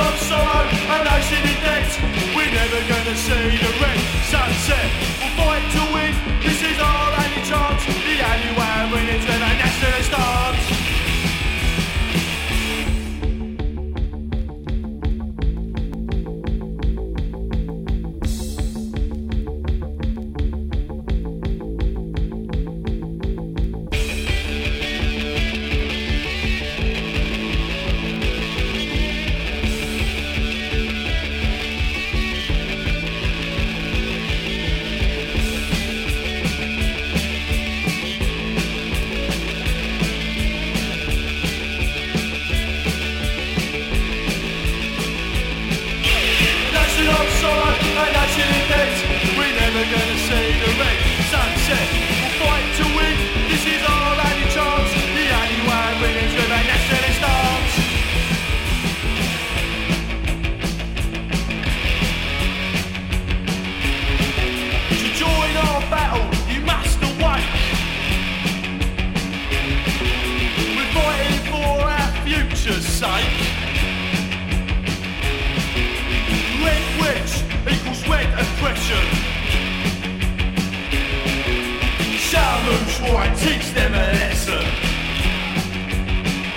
of sorrow, a nation in debt. We're never gonna see the red sunset. We'll fight to win, this is our only chance. The only way of winning's with a nationalist dance.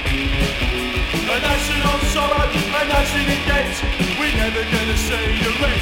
We're never gonna see the red